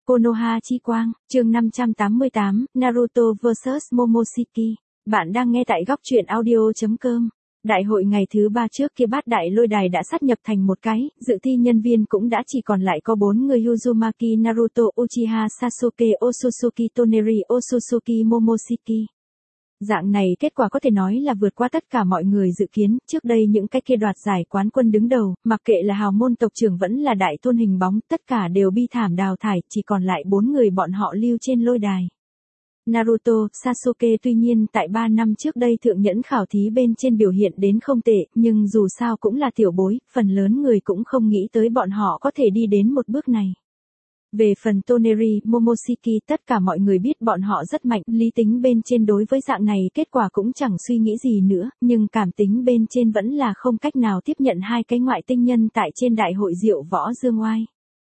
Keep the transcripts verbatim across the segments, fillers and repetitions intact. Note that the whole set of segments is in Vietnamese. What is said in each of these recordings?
Konoha Chi Quang, chương năm trăm tám mươi tám, Naruto versus Momoshiki. Bạn đang nghe tại góc truyện audio chấm com. Đại hội ngày thứ ba trước kia bát đại lôi đài đã sát nhập thành một cái, dự thi nhân viên cũng đã chỉ còn lại có bốn người Uzumaki Naruto Uchiha Sasuke Otsutsuki Toneri Otsutsuki Momoshiki. Dạng này kết quả có thể nói là vượt qua tất cả mọi người dự kiến, trước đây những cái kia đoạt giải quán quân đứng đầu, mặc kệ là hào môn tộc trưởng vẫn là đại tôn hình bóng, tất cả đều bi thảm đào thải, chỉ còn lại bốn người bọn họ lưu trên lôi đài. Naruto, Sasuke tuy nhiên tại ba năm trước đây thượng nhẫn khảo thí bên trên biểu hiện đến không tệ, nhưng dù sao cũng là tiểu bối, phần lớn người cũng không nghĩ tới bọn họ có thể đi đến một bước này. Về phần Toneri, Momoshiki tất cả mọi người biết bọn họ rất mạnh, lý tính bên trên đối với dạng này kết quả cũng chẳng suy nghĩ gì nữa, nhưng cảm tính bên trên vẫn là không cách nào tiếp nhận hai cái ngoại tinh nhân tại trên đại hội diệu võ dương oai.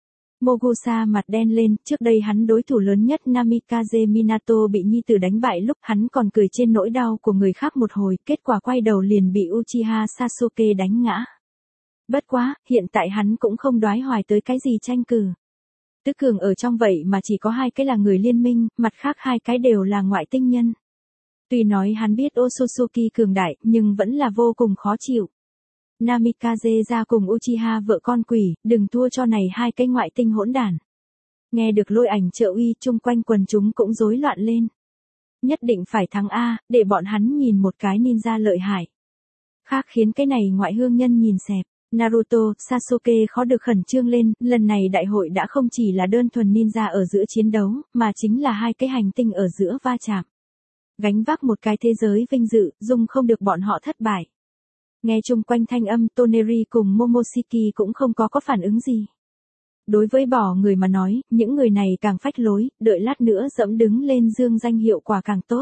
Mogusa mặt đen lên, trước đây hắn đối thủ lớn nhất Namikaze Minato bị nhi tử đánh bại lúc hắn còn cười trên nỗi đau của người khác một hồi, kết quả quay đầu liền bị Uchiha Sasuke đánh ngã. Bất quá, hiện tại hắn cũng không đoái hoài tới cái gì tranh cử. Tứ cường ở trong vậy mà chỉ có hai cái là người liên minh, mặt khác hai cái đều là ngoại tinh nhân. Tuy nói hắn biết Otsutsuki cường đại, nhưng vẫn là vô cùng khó chịu. Namikaze ra cùng Uchiha vợ con quỷ, đừng thua cho này hai cái ngoại tinh hỗn đản. Nghe được lôi ảnh trợ uy, chung quanh quần chúng cũng rối loạn lên. Nhất định phải thắng A, để bọn hắn nhìn một cái ninja lợi hại. Khác khiến cái này ngoại hương nhân nhìn xẹp. Naruto, Sasuke khó được khẩn trương lên, lần này đại hội đã không chỉ là đơn thuần ninja ở giữa chiến đấu, mà chính là hai cái hành tinh ở giữa va chạm. Gánh vác một cái thế giới vinh dự, dung không được bọn họ thất bại. Nghe chung quanh thanh âm, Toneri cùng Momoshiki cũng không có có phản ứng gì. Đối với bỏ người mà nói, những người này càng phách lối, đợi lát nữa dẫm đứng lên dương danh hiệu quả càng tốt.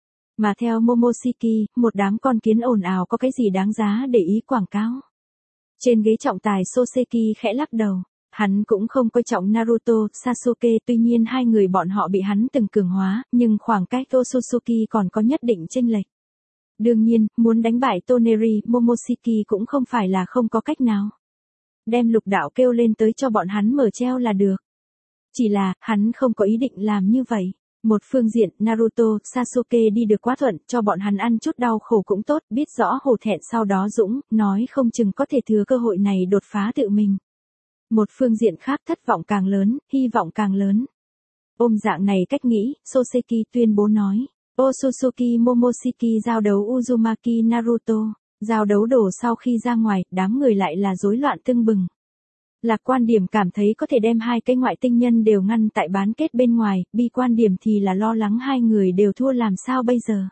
Mà theo Momoshiki, một đám con kiến ồn ào có cái gì đáng giá để ý quảng cáo. Trên ghế trọng tài Soseki khẽ lắc đầu, hắn cũng không coi trọng Naruto, Sasuke, tuy nhiên hai người bọn họ bị hắn từng cường hóa, nhưng khoảng cách Otsutsuki còn có nhất định chênh lệch. Đương nhiên, muốn đánh bại Toneri, Momoshiki cũng không phải là không có cách nào. Đem lục đạo kêu lên tới cho bọn hắn mở treo là được. Chỉ là, hắn không có ý định làm như vậy. Một phương diện, Naruto, Sasuke đi được quá thuận, cho bọn hắn ăn chút đau khổ cũng tốt, biết rõ hổ thẹn sau đó dũng, nói không chừng có thể thừa cơ hội này đột phá tự mình. Một phương diện khác thất vọng càng lớn, hy vọng càng lớn. Ôm dạng này cách nghĩ, Soseki tuyên bố nói, Otsutsuki Momoshiki giao đấu Uzumaki Naruto, giao đấu đổ sau khi ra ngoài, đám người lại là rối loạn tưng bừng. Lạc quan điểm cảm thấy có thể đem hai cái ngoại tinh nhân đều ngăn tại bán kết bên ngoài, bi quan điểm thì là lo lắng hai người đều thua làm sao bây giờ.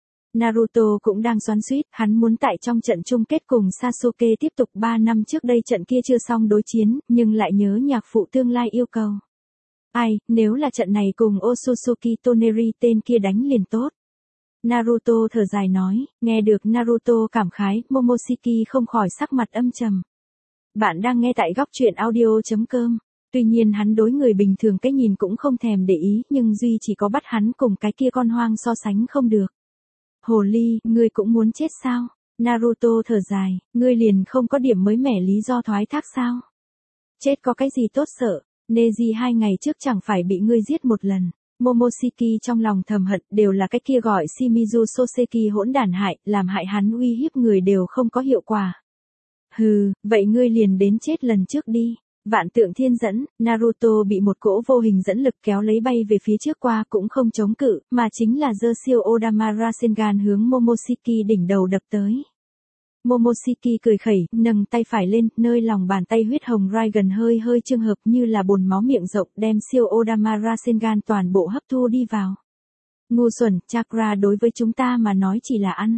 Naruto cũng đang xoắn xuýt, hắn muốn tại trong trận chung kết cùng Sasuke tiếp tục ba năm trước đây trận kia chưa xong đối chiến, nhưng lại nhớ nhạc phụ tương lai yêu cầu. Ai, nếu là trận này cùng Otsutsuki Toneri tên kia đánh liền tốt. Naruto thở dài nói, nghe được Naruto cảm khái, Momoshiki không khỏi sắc mặt âm trầm. Bạn đang nghe tại góc truyện audio chấm com. Tuy nhiên hắn đối người bình thường cái nhìn cũng không thèm để ý, nhưng duy chỉ có bắt hắn cùng cái kia con hoang so sánh không được. Hồ ly, ngươi cũng muốn chết sao? Naruto thở dài, ngươi liền không có điểm mới mẻ lý do thoái thác sao? Chết có cái gì tốt sợ, Neji hai ngày trước chẳng phải bị ngươi giết một lần. Momoshiki trong lòng thầm hận, đều là cái kia gọi Shimizu Soseki hỗn đản hại, làm hại hắn uy hiếp người đều không có hiệu quả. Hừ, vậy ngươi liền đến chết lần trước đi. Vạn tượng thiên dẫn, Naruto bị một cỗ vô hình dẫn lực kéo lấy bay về phía trước qua cũng không chống cự, mà chính là giơ siêu Odama Rasengan hướng Momoshiki đỉnh đầu đập tới. Momoshiki cười khẩy, nâng tay phải lên, nơi lòng bàn tay huyết hồng Rasen hơi hơi trường hợp như là bồn máu miệng rộng đem siêu Odama Rasengan toàn bộ hấp thu đi vào. Ngu xuẩn, chakra đối với chúng ta mà nói chỉ là ăn.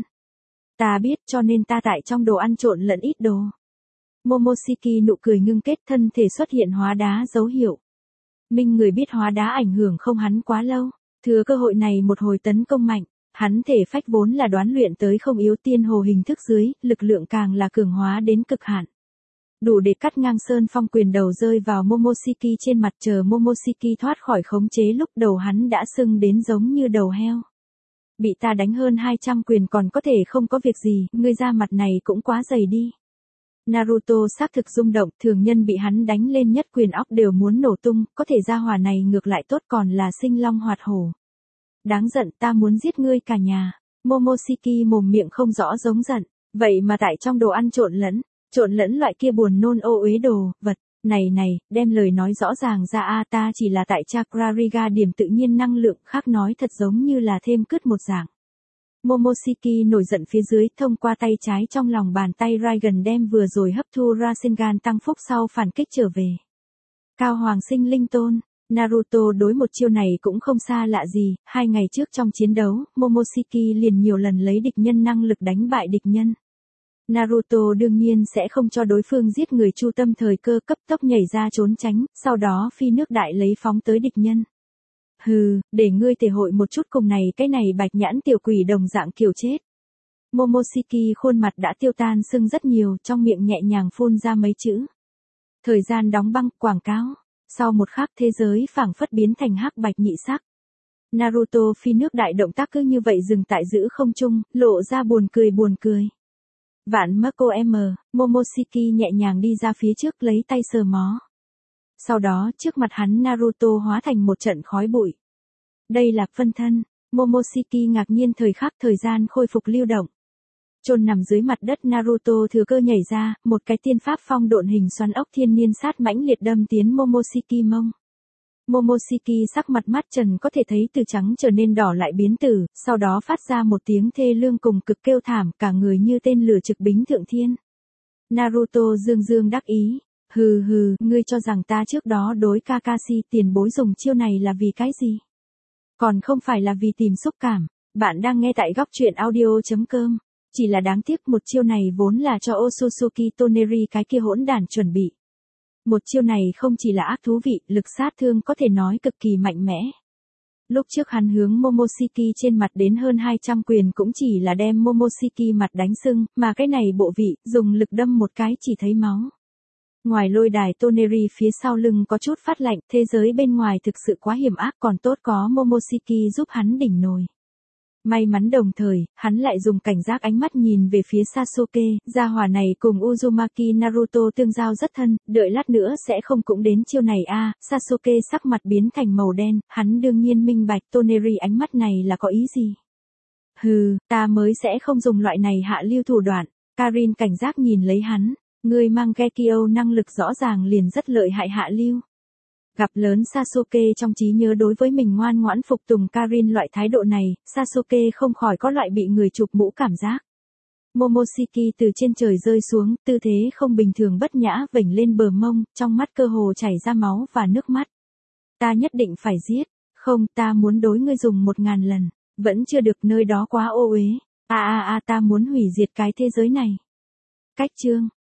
Ta biết cho nên ta tại trong đồ ăn trộn lẫn ít đồ. Momoshiki nụ cười ngưng kết, thân thể xuất hiện hóa đá dấu hiệu. Minh người biết hóa đá ảnh hưởng không hắn quá lâu, thừa cơ hội này một hồi tấn công mạnh, hắn thể phách vốn là đoán luyện tới không yếu tiên hồ hình thức dưới, lực lượng càng là cường hóa đến cực hạn. Đủ để cắt ngang sơn phong quyền đầu rơi vào Momoshiki trên mặt, chờ Momoshiki thoát khỏi khống chế lúc đầu hắn đã sưng đến giống như đầu heo. Bị ta đánh hơn hai trăm quyền còn có thể không có việc gì, ngươi ra mặt này cũng quá dày đi. Naruto xác thực rung động, thường nhân bị hắn đánh lên nhất quyền óc đều muốn nổ tung, có thể gia hỏa này ngược lại tốt còn là sinh long hoạt hổ. Đáng giận, ta muốn giết ngươi cả nhà. Momoshiki mồm miệng không rõ giống giận, vậy mà tại trong đồ ăn trộn lẫn, trộn lẫn loại kia buồn nôn ô uế đồ, vật. Này này, đem lời nói rõ ràng ra a, ta chỉ là tại Chakrariga điểm tự nhiên năng lượng, khác nói thật giống như là thêm cứt một dạng. Momoshiki nổi giận phía dưới, thông qua tay trái trong lòng bàn tay Raigan đem vừa rồi hấp thu Rasengan tăng phúc sau phản kích trở về. Cao Hoàng sinh linh tôn, Naruto đối một chiêu này cũng không xa lạ gì, hai ngày trước trong chiến đấu, Momoshiki liền nhiều lần lấy địch nhân năng lực đánh bại địch nhân. Naruto đương nhiên sẽ không cho đối phương giết người, chu tâm thời cơ cấp tốc nhảy ra trốn tránh, sau đó phi nước đại lấy phóng tới địch nhân. Hừ, để ngươi thể hội một chút cùng này cái này bạch nhãn tiểu quỷ đồng dạng kiểu chết. Momoshiki khuôn mặt đã tiêu tan sưng rất nhiều, trong miệng nhẹ nhàng phun ra mấy chữ. Thời gian đóng băng, quảng cáo. Sau một khắc thế giới phảng phất biến thành hắc bạch nhị sắc. Naruto phi nước đại động tác cứ như vậy dừng tại giữa không trung, lộ ra buồn cười buồn cười. Vạn Marco M, Momoshiki nhẹ nhàng đi ra phía trước lấy tay sờ mó. Sau đó trước mặt hắn Naruto hóa thành một trận khói bụi. Đây là phân thân, Momoshiki ngạc nhiên thời khắc thời gian khôi phục lưu động. Chôn nằm dưới mặt đất Naruto thừa cơ nhảy ra, một cái tiên pháp phong độn hình xoắn ốc thiên niên sát mãnh liệt đâm tiến Momoshiki mông. Momoshiki sắc mặt mắt trần có thể thấy từ trắng trở nên đỏ lại biến tử, sau đó phát ra một tiếng thê lương cùng cực kêu thảm, cả người như tên lửa trực bính thượng thiên. Naruto dương dương đắc ý, hừ hừ, ngươi cho rằng ta trước đó đối Kakashi tiền bối dùng chiêu này là vì cái gì? Còn không phải là vì tìm xúc cảm. Bạn đang nghe tại góc truyện audio chấm com. Chỉ là đáng tiếc một chiêu này vốn là cho Otsutsuki Toneri cái kia hỗn đản chuẩn bị. Một chiêu này không chỉ là ác thú vị, lực sát thương có thể nói cực kỳ mạnh mẽ. Lúc trước hắn hướng Momoshiki trên mặt đến hơn hai trăm quyền cũng chỉ là đem Momoshiki mặt đánh sưng, mà cái này bộ vị, dùng lực đâm một cái chỉ thấy máu. Ngoài lôi đài Toneri phía sau lưng có chút phát lạnh, thế giới bên ngoài thực sự quá hiểm ác, còn tốt có Momoshiki giúp hắn đỉnh nồi. May mắn đồng thời, hắn lại dùng cảnh giác ánh mắt nhìn về phía Sasuke, gia hỏa này cùng Uzumaki Naruto tương giao rất thân, đợi lát nữa sẽ không cũng đến chiêu này a. À, Sasuke sắc mặt biến thành màu đen, hắn đương nhiên minh bạch Toneri ánh mắt này là có ý gì. Hừ, ta mới sẽ không dùng loại này hạ lưu thủ đoạn. Karin cảnh giác nhìn lấy hắn, người mang Gekio năng lực rõ ràng liền rất lợi hại hạ lưu. Gặp lớn Sasuke trong trí nhớ đối với mình ngoan ngoãn phục tùng Karin loại thái độ này, Sasuke không khỏi có loại bị người chụp mũ cảm giác. Momoshiki từ trên trời rơi xuống, tư thế không bình thường bất nhã vểnh lên bờ mông, trong mắt cơ hồ chảy ra máu và nước mắt. Ta nhất định phải giết, không, ta muốn đối ngươi dùng một ngàn lần, vẫn chưa được, nơi đó quá ô uế. A a a ta muốn hủy diệt cái thế giới này. Cách chương